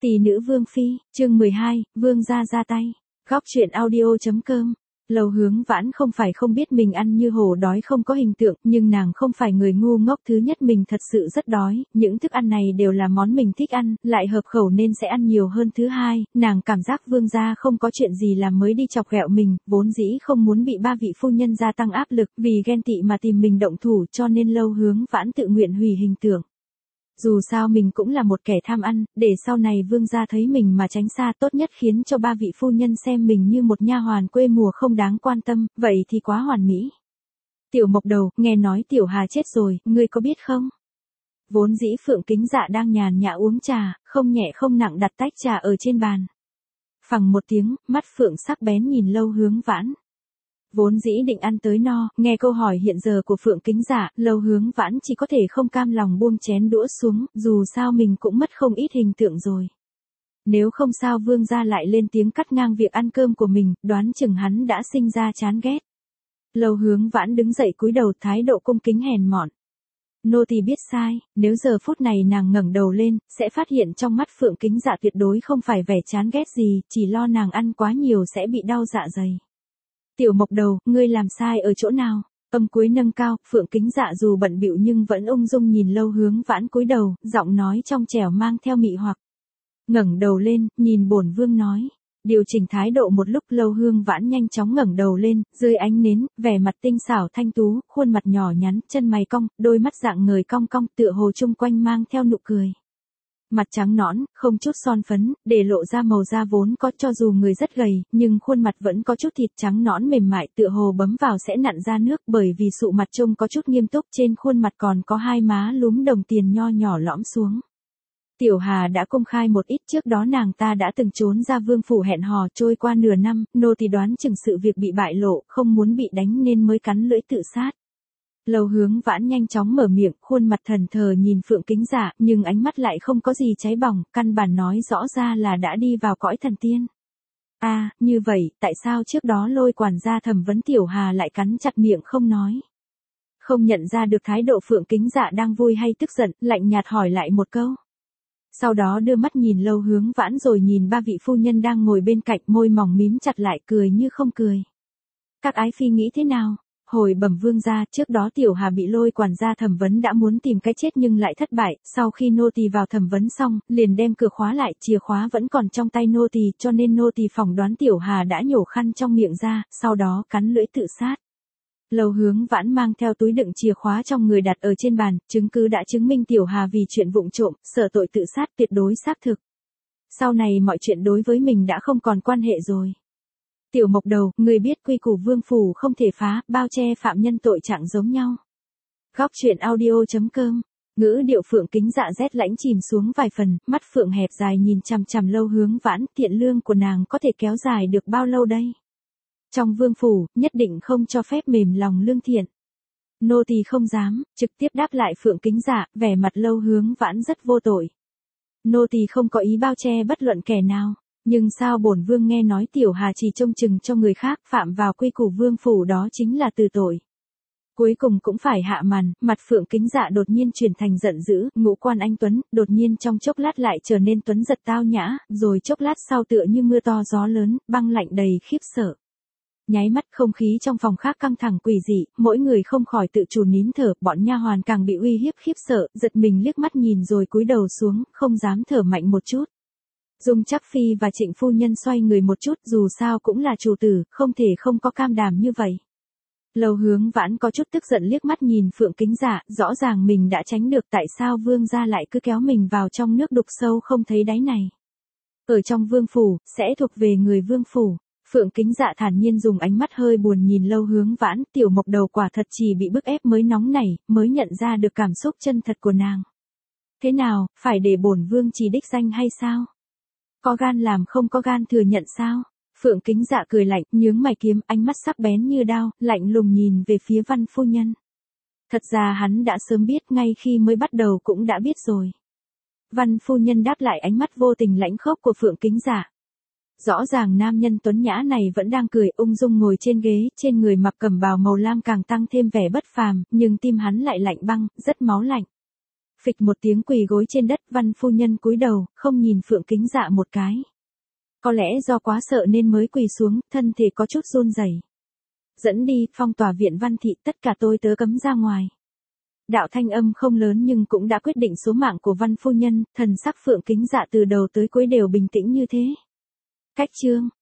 Tỷ nữ Vương Phi, chương 12, Vương gia ra tay. Góc truyện audio.com. Lầu Hướng Vãn không phải không biết mình ăn như hổ đói không có hình tượng, nhưng nàng không phải người ngu ngốc. Thứ nhất, mình thật sự rất đói, những thức ăn này đều là món mình thích ăn, lại hợp khẩu nên sẽ ăn nhiều hơn. Thứ hai, nàng cảm giác Vương gia không có chuyện gì làm mới đi chọc ghẹo mình, vốn dĩ không muốn bị ba vị phu nhân gia tăng áp lực, vì ghen tị mà tìm mình động thủ, cho nên Lầu Hướng Vãn tự nguyện hủy hình tượng. Dù sao mình cũng là một kẻ tham ăn, để sau này Vương gia thấy mình mà tránh xa, tốt nhất khiến cho ba vị phu nhân xem mình như một nha hoàn quê mùa không đáng quan tâm, vậy thì quá hoàn mỹ. Tiểu Mộc Đầu, nghe nói Tiểu Hà chết rồi, ngươi có biết không? Vốn dĩ Phượng Kính Dạ đang nhàn nhã uống trà, không nhẹ không nặng đặt tách trà ở trên bàn. Phằng một tiếng, mắt Phượng sắc bén nhìn Lầu Hướng Vãn. Vốn dĩ định ăn tới no, nghe câu hỏi hiện giờ của Phượng Kính Dạ, Lầu Hướng Vãn chỉ có thể không cam lòng buông chén đũa xuống, dù sao mình cũng mất không ít hình tượng rồi. Nếu không sao Vương gia lại lên tiếng cắt ngang việc ăn cơm của mình, đoán chừng hắn đã sinh ra chán ghét. Lầu Hướng Vãn đứng dậy cúi đầu, thái độ cung kính hèn mọn. Nô tỳ biết sai, nếu giờ phút này nàng ngẩng đầu lên, sẽ phát hiện trong mắt Phượng Kính Dạ tuyệt đối không phải vẻ chán ghét gì, chỉ lo nàng ăn quá nhiều sẽ bị đau dạ dày. Tiểu Mộc Đầu, ngươi làm sai ở chỗ nào? Âm cuối nâng cao, Phượng Kính Dạ dù bận bịu nhưng vẫn ung dung nhìn Lầu Hướng Vãn cúi đầu, giọng nói trong trẻo mang theo mị hoặc. Ngẩng đầu lên, nhìn bổn vương nói. Điều chỉnh thái độ một lúc, Lầu Hướng Vãn nhanh chóng ngẩng đầu lên, dưới ánh nến, vẻ mặt tinh xảo thanh tú, khuôn mặt nhỏ nhắn, chân mày cong, đôi mắt dạng người cong cong, tựa hồ chung quanh mang theo nụ cười. Mặt trắng nõn, không chút son phấn, để lộ ra màu da vốn có, cho dù người rất gầy, nhưng khuôn mặt vẫn có chút thịt trắng nõn mềm mại, tựa hồ bấm vào sẽ nặn ra nước, bởi vì sụ mặt trông có chút nghiêm túc, trên khuôn mặt còn có hai má lúm đồng tiền nho nhỏ lõm xuống. Tiểu Hà đã công khai một ít, trước đó nàng ta đã từng trốn ra vương phủ hẹn hò, trôi qua nửa năm, nô tỳ đoán chừng sự việc bị bại lộ, không muốn bị đánh nên mới cắn lưỡi tự sát. Lầu Hướng Vãn nhanh chóng mở miệng, khuôn mặt thần thờ nhìn Phượng Kính Dạ, nhưng ánh mắt lại không có gì cháy bỏng, căn bản nói rõ ra là đã đi vào cõi thần tiên. Như vậy, tại sao trước đó Lôi quản gia thẩm vấn Tiểu Hà lại cắn chặt miệng không nói? Không nhận ra được thái độ Phượng Kính Dạ đang vui hay tức giận, lạnh nhạt hỏi lại một câu. Sau đó đưa mắt nhìn Lầu Hướng Vãn rồi nhìn ba vị phu nhân đang ngồi bên cạnh, môi mỏng mím chặt lại, cười như không cười. Các ái phi nghĩ thế nào? Hồi bẩm vương gia, trước đó Tiểu Hà bị Lôi quản gia thẩm vấn đã muốn tìm cái chết nhưng lại thất bại, sau khi nô tỳ vào thẩm vấn xong, liền đem cửa khóa lại, chìa khóa vẫn còn trong tay nô tỳ, cho nên nô tỳ phỏng đoán Tiểu Hà đã nhổ khăn trong miệng ra, sau đó cắn lưỡi tự sát. Lầu Hướng Vãn mang theo túi đựng chìa khóa trong người đặt ở trên bàn, chứng cứ đã chứng minh Tiểu Hà vì chuyện vụng trộm, sở tội tự sát tuyệt đối xác thực. Sau này mọi chuyện đối với mình đã không còn quan hệ rồi. Tiểu Mộc Đầu, người biết quy củ vương phủ không thể phá, bao che phạm nhân tội trạng giống nhau. Góc truyện audio.com. Ngữ điệu Phượng Kính Dạ rét lãnh chìm xuống vài phần, mắt Phượng hẹp dài nhìn chằm chằm Lầu Hướng Vãn, thiện lương của nàng có thể kéo dài được bao lâu đây? Trong vương phủ, nhất định không cho phép mềm lòng lương thiện. Nô tỳ không dám, trực tiếp đáp lại Phượng Kính Dạ, vẻ mặt Lầu Hướng Vãn rất vô tội. Nô tỳ không có ý bao che bất luận kẻ nào. Nhưng sao bổn vương nghe nói Tiểu Hà chỉ trông chừng cho người khác, phạm vào quy củ vương phủ đó chính là từ tội. Cuối cùng cũng phải hạ màn, mặt Phượng Kính Dạ đột nhiên chuyển thành giận dữ, ngũ quan anh tuấn, đột nhiên trong chốc lát lại trở nên tuấn giật tao nhã, rồi chốc lát sau tựa như mưa to gió lớn, băng lạnh đầy khiếp sợ. Nháy mắt không khí trong phòng khác căng thẳng quỷ dị, mỗi người không khỏi tự chủ nín thở, bọn nha hoàn càng bị uy hiếp khiếp sợ, giật mình liếc mắt nhìn rồi cúi đầu xuống, không dám thở mạnh một chút. Dung Trác Phi và Trịnh phu nhân xoay người một chút, dù sao cũng là chủ tử, không thể không có cam đảm như vậy. Lầu Hướng Vãn có chút tức giận liếc mắt nhìn Phượng Kính Dạ, rõ ràng mình đã tránh được, tại sao vương gia lại cứ kéo mình vào trong nước đục sâu không thấy đáy này. Ở trong vương phủ, sẽ thuộc về người vương phủ. Phượng Kính Dạ thản nhiên dùng ánh mắt hơi buồn nhìn Lầu Hướng Vãn, Tiểu Mộc Đầu quả thật chỉ bị bức ép mới nóng nảy, mới nhận ra được cảm xúc chân thật của nàng. Thế nào, phải để bổn vương chỉ đích danh hay sao? Có gan làm không có gan thừa nhận sao? Phượng Kính Dạ cười lạnh, nhướng mày kiếm, ánh mắt sắc bén như đao, lạnh lùng nhìn về phía Văn phu nhân. Thật ra hắn đã sớm biết, ngay khi mới bắt đầu cũng đã biết rồi. Văn phu nhân đáp lại ánh mắt vô tình lãnh khốc của Phượng Kính Dạ. Rõ ràng nam nhân tuấn nhã này vẫn đang cười ung dung ngồi trên ghế, trên người mặc cẩm bào màu lam càng tăng thêm vẻ bất phàm, nhưng tim hắn lại lạnh băng, rất máu lạnh. Phịch một tiếng quỳ gối trên đất, Văn phu nhân cúi đầu, không nhìn Phượng Kính Dạ một cái. Có lẽ do quá sợ nên mới quỳ xuống, thân thể có chút run rẩy. Dẫn đi, phong tỏa viện Văn thị, tất cả tôi tớ cấm ra ngoài. Đạo thanh âm không lớn nhưng cũng đã quyết định số mạng của Văn phu nhân, thần sắc Phượng Kính Dạ từ đầu tới cuối đều bình tĩnh như thế. Cách chương